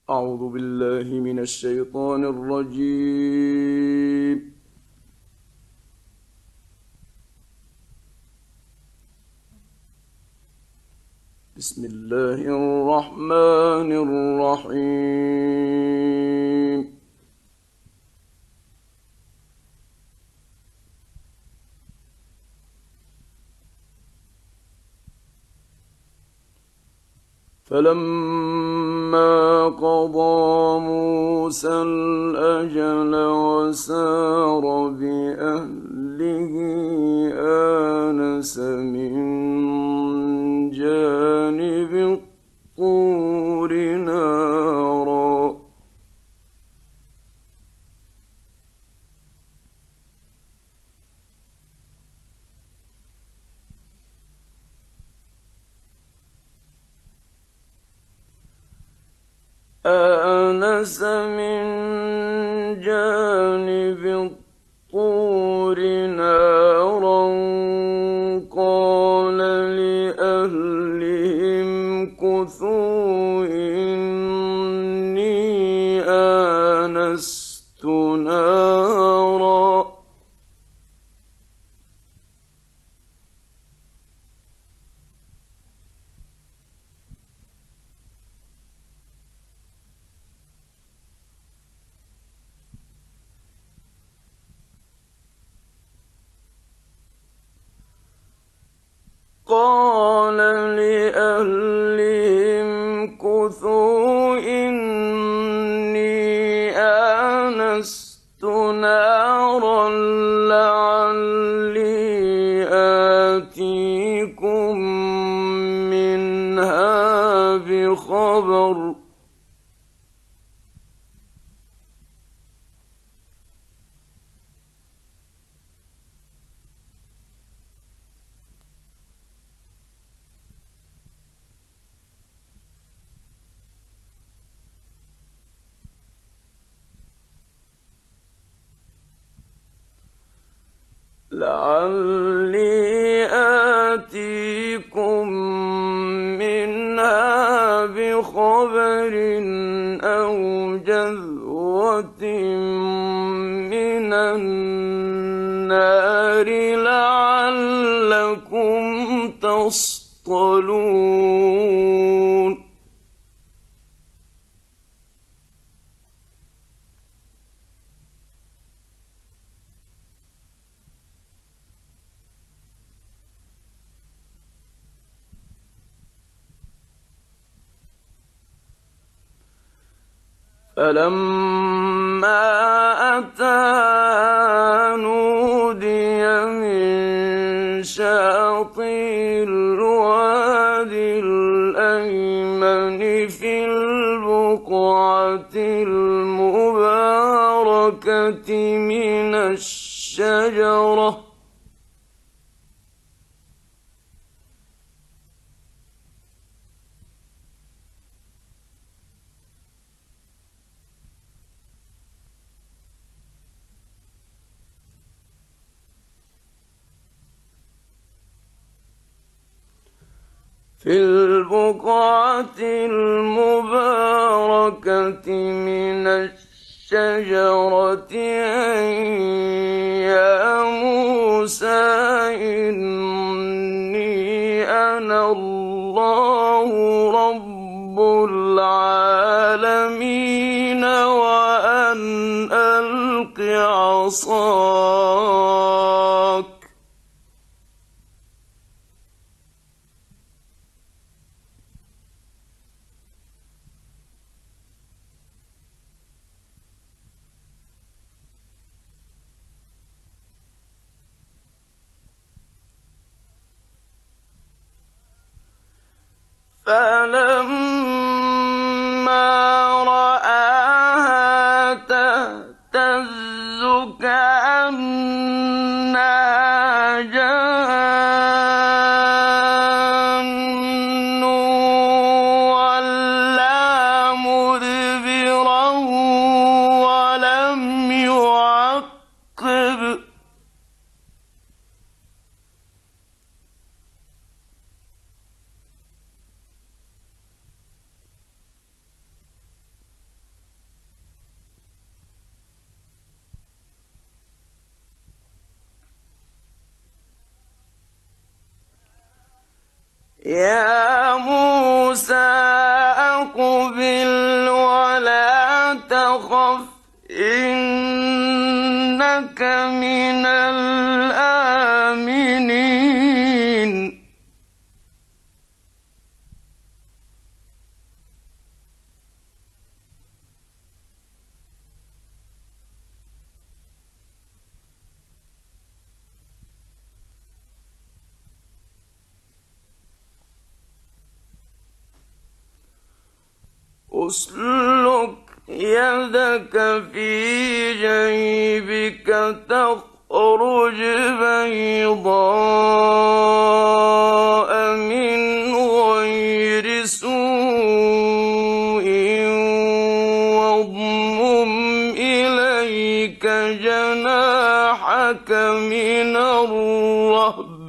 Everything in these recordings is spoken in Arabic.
أعوذ بالله من الشيطان الرجيم. بسم الله الرحمن الرحيم. فلما قضى موسى الأجل وسار بأهله آنس من جانب الطور نارا آنس من جانب الطور نارا قال لأهلهم كثوا إني آنست نارا قال لأهلهم كثوا إني آنست نارا لعلي آتيكم منها بخبر منها بخبر أو جذوة من النار لعلكم تصطلون فلما أتاها نودي من شاطئ الوادي الأيمن في البقعة المباركة من الشجرة من الشجرة أن يا موسى إني أنا الله رب العالمين وأن ألق عصاك فلما رآها تهتز كأنها جان ولا مدبرا ولم يعقب يا موسى أقبل ولا تخف إنك من الآمنين أسلك يدك في جيبك تخرج بيضاء من غير سوء واضمم إليك جناحك من الرهب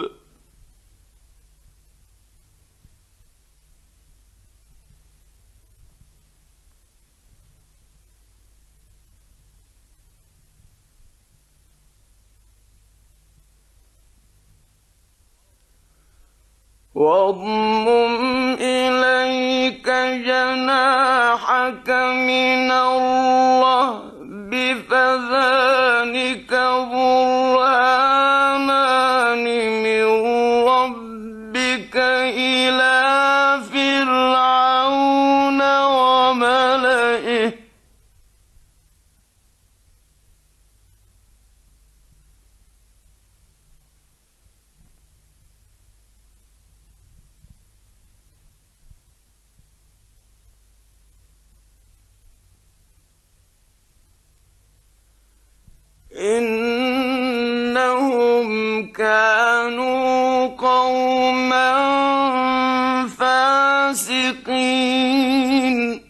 واضمم إليك جناحك من الرهب فذلك برهانان من ربك إلى فرعون وملئه إنهم كانوا قوما فاسقين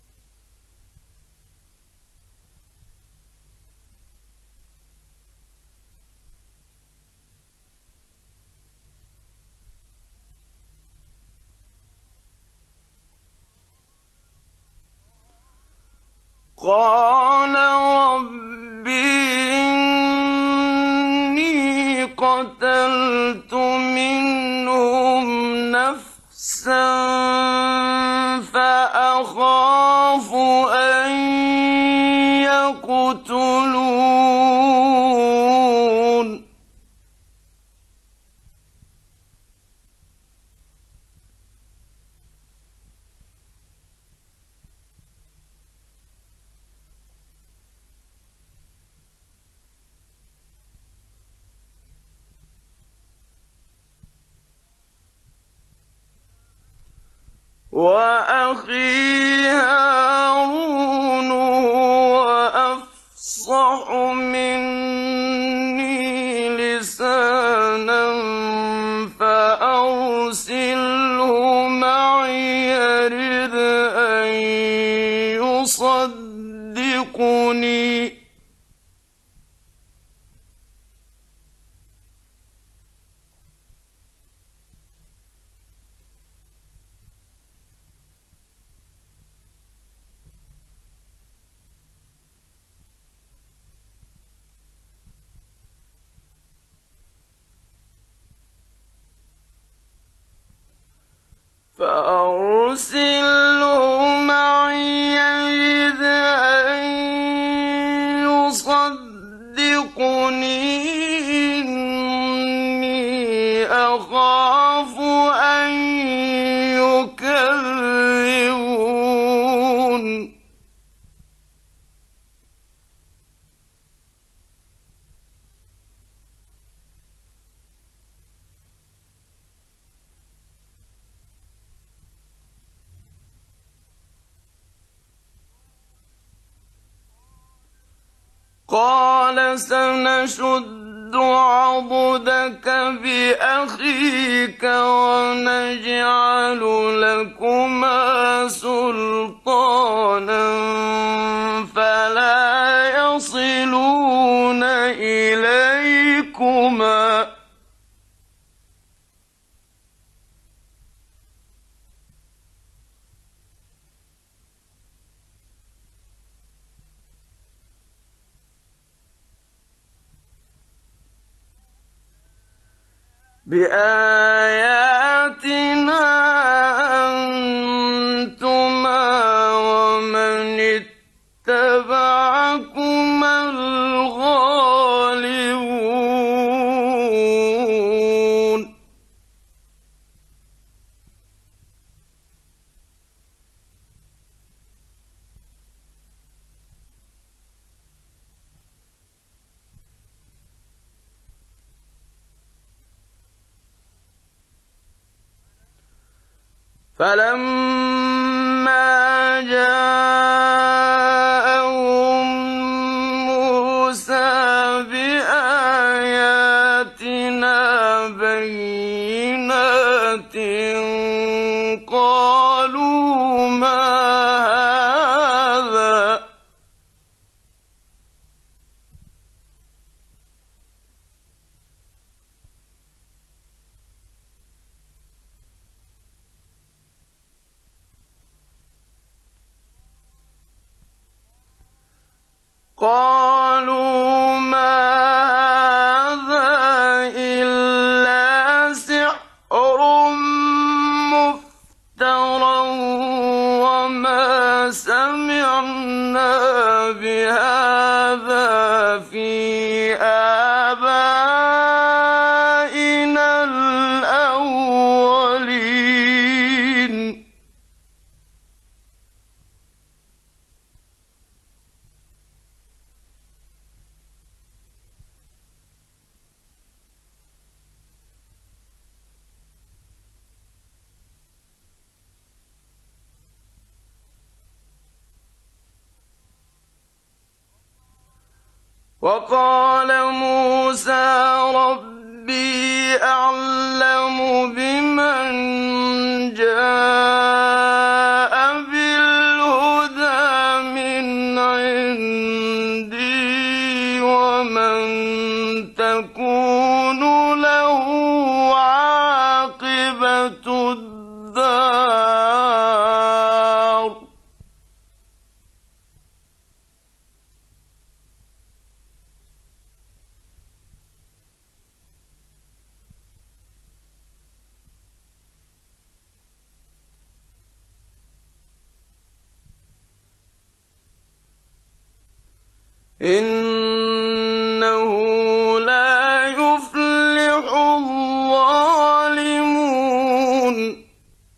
قال رب إني قتلت منهم نفسا فأخاف أن يقتلون وأخي هارون هو أفصح مني لسانا فأرسله معي يرد أن يصدقني فأرسله معي يرد أن يصدقني إني أخاف أن يكذبون قال سنشد عضدك بأخيك ونجعل لكما سلطانا فلا يصلون إليكما بآياتنا اتبعكما الغالبون فلما جاءهم موسى بآياتنا بينات قالوا ما هذا إلا سحر مفترى وما سمعنا بهذا في آبائنا الأولين وقال موسى ربي أعلم بمن جاء بالهدى من عندي ومن تكون له عاقبة الدار إنه لا يفلح الظالمون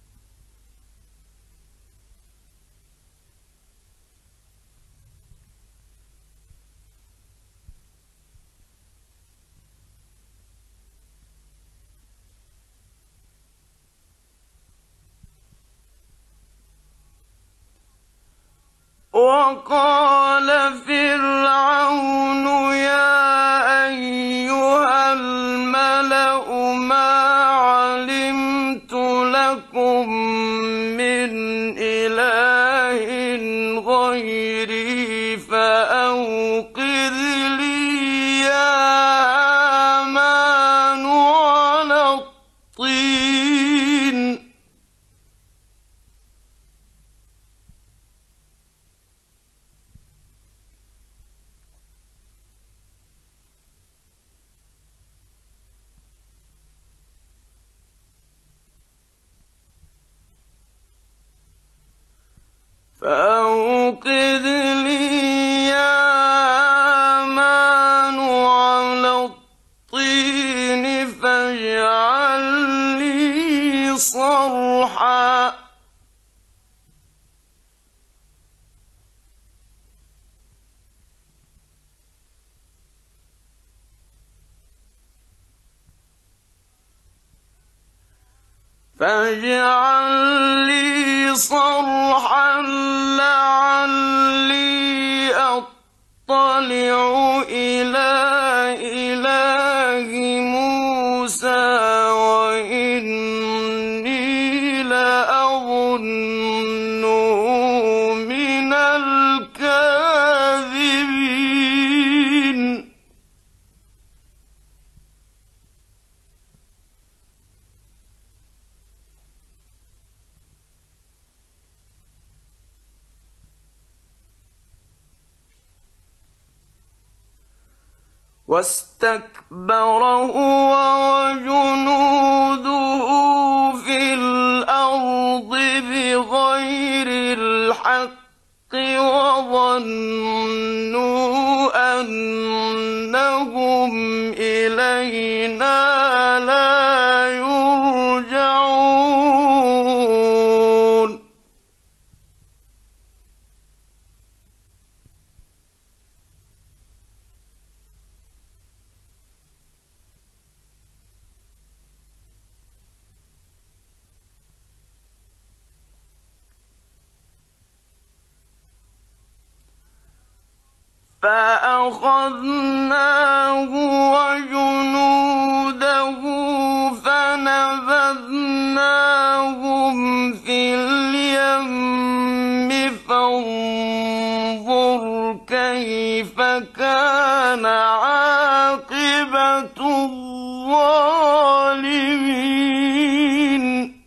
وقال فرعون يا أيها الملأ ما علمت لكم من إله غيري فأوقذ لي يا هامان على الطين فأوقد لي يا هامان على الطين فاجعل لي صرحا لعلي أطلع إلى إله موسى وإني لأظنه من الكاذبين واستكبر هو وجنوده في الأرض بغير الحق وظنوا أنهم إلينا لا يرجعون فأخذناه وجنوده فنبذناهم في اليم فانظر كيف كان عاقبة الظالمين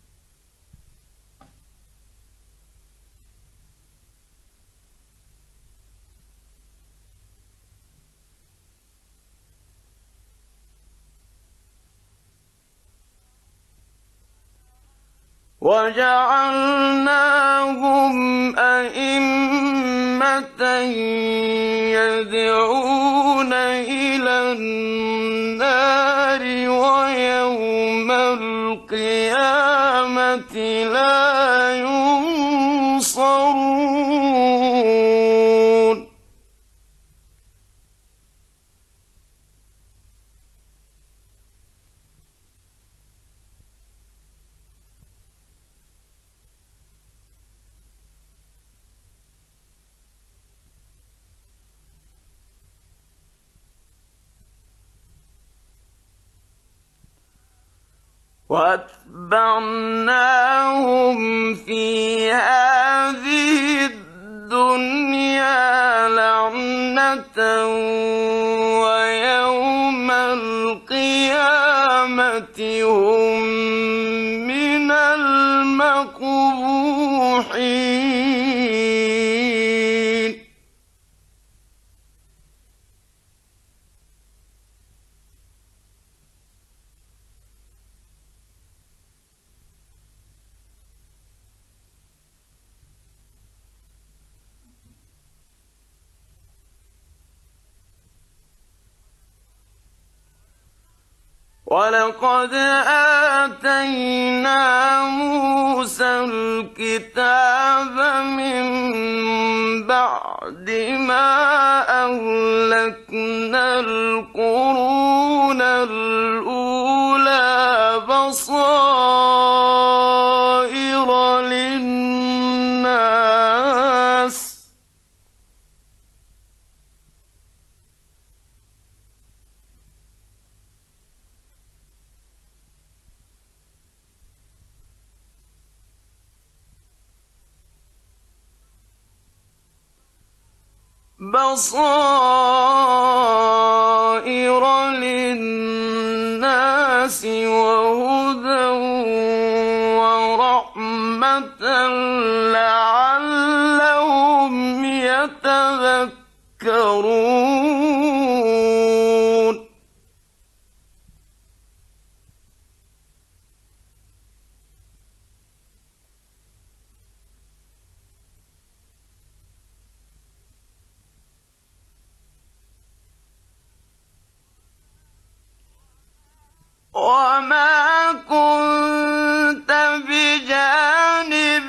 وجعلناهم أئمة يدعون إلى النار ويوم القيامة لا ينصرون وَأَتْبَعْنَاهُمْ فِي هَٰذِهِ الدُّنْيَا لَعْنَةً وَيَوْمَ الْقِيَامَةِ هُم مِّنَ الْمَقْبُوحِينَ وَلَقَدْ آتَيْنَا مُوسَى الْكِتَابَ مِن بَعْدِ مَا أَهْلَكْنَا الْقُرُونَ الْأُولَىٰ بَصَائِرَ لِلنَّاسِ وَهُدًى وَرَحْمَةً لَّعَلَّهُمْ يَتَذَكَّرُونَ وَمَا كُنتَ بِجَانِبِ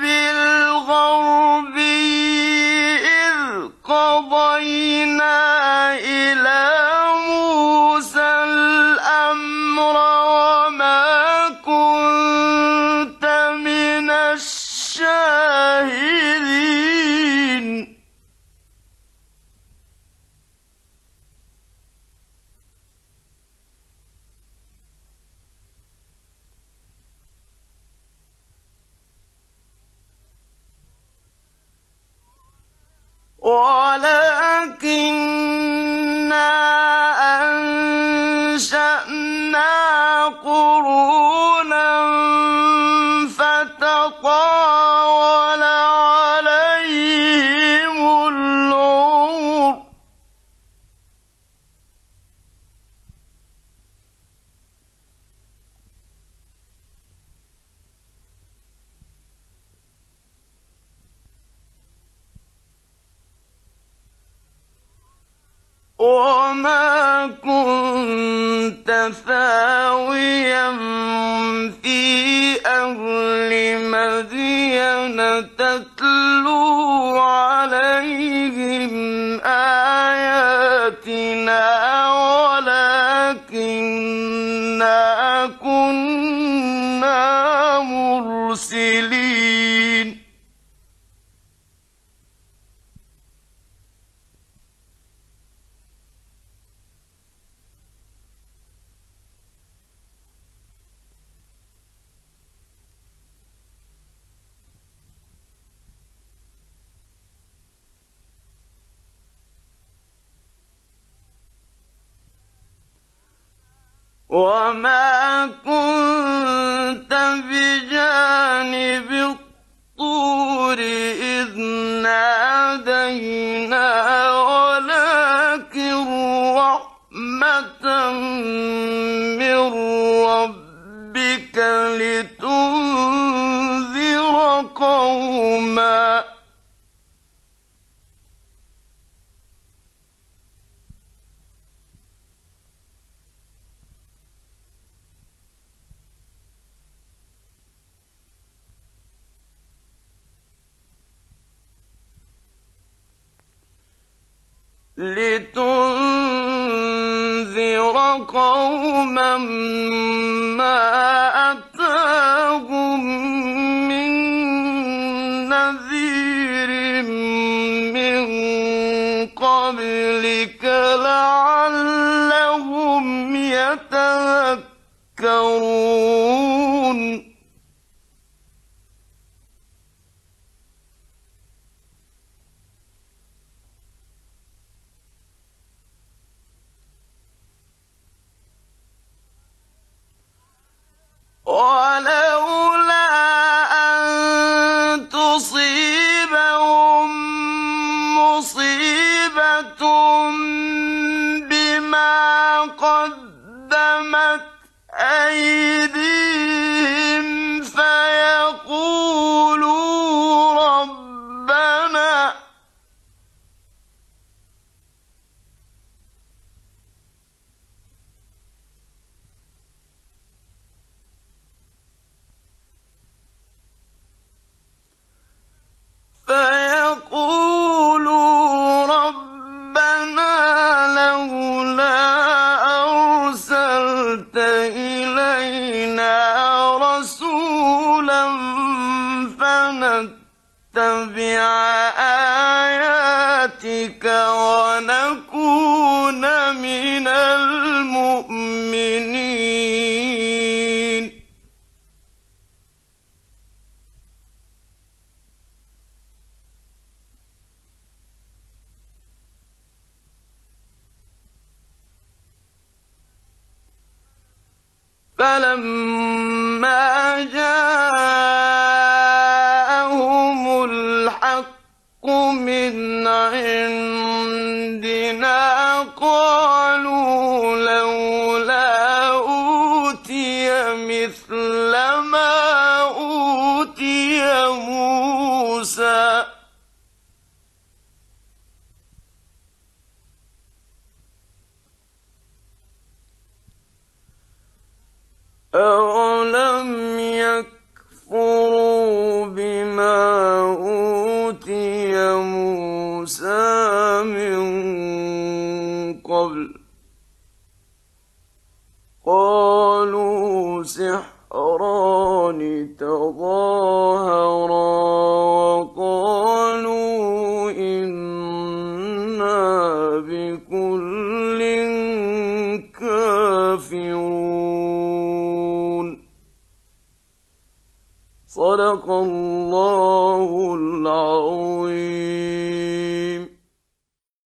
الْغَرْبِيِّ إِذْ قَضَيْنَا إِلَىٰ مُوسَى الْأَمْرَ وَمَا كُنتَ مِنَ الشَّاهِدِينَ وَلَٰكِنَّا أَنشَأْنَا قُرُونًا فَتَطَاوَلَ عَلَيْهِمُ الْعُمُرُ ۚ وما كنت ثاويا في أهل مدين تتلو عليهم آياتنا ولكننا كنا مرسلين وما كنت بجانب الطور إذ نادينا ولكن رحمة من ربك لتنذر قوما ما أتاهم من نذير من قبلك لعلهم يتذكرون ولولا أن تصيبهم مصيبة بما قدمت أيديهم فيقولوا ربنا لولا أرسلت إلينا رسولا فنتبع آياتك ونكون من المؤمنين فلما جاءهم الحق من عندنا قالوا لولا أوتي مثل ما أوتي موسى أولم يكفروا بما أوتي موسى من قبل قالوا سحران تظاهرا وقالوا إنا بكل كافرون صدق الله العظيم